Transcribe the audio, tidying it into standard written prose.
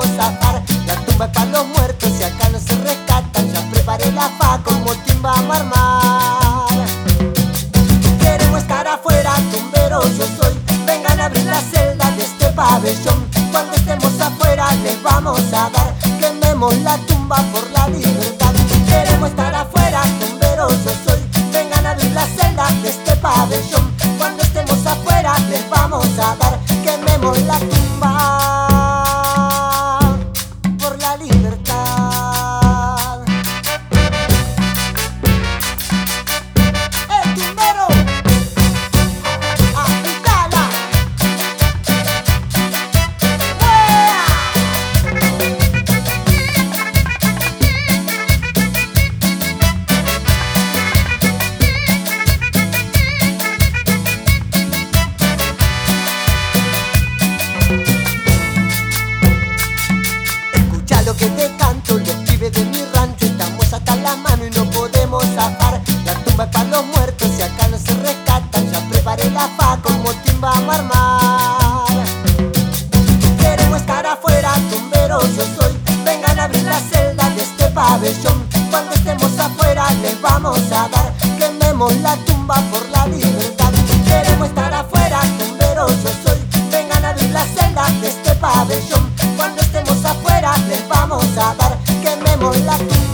podemos zafar. La tumba es para los muertos y acá no se rescatan. Ya preparé la fa, con motín vamos a armar. Queremos estar afuera, tumberos yo soy. Vengan a abrir la celda de este pabellón. Cuando estemos afuera les vamos a dar. Quememos la tumba por la libertad. Queremos estar afuera, tumberos yo soy. Vengan a abrir la celda de este pabellón. Cuando estemos afuera les vamos a dar. Quememos la tumba por la libertad. ¡El tumbero! ¡Aplicala! Escucha lo que te canto, los pibes de mi rancho. Estamos hasta las manos y no podemos zafar. La tumba es para los muertos y acá no se rescatan. Ya preparé la fa, con motín vamos a armar. Queremos estar afuera, tumberos yo soy. Vengan a abrir la celda de este pabellón. Cuando estemos afuera les vamos a dar. Quememos la tumba por la libertad. Queremos estar afuera, tumberos yo soy. Vengan a abrir la celda de este pabellón. Cuando estemos afuera les vamos a dar. Quememos la tumba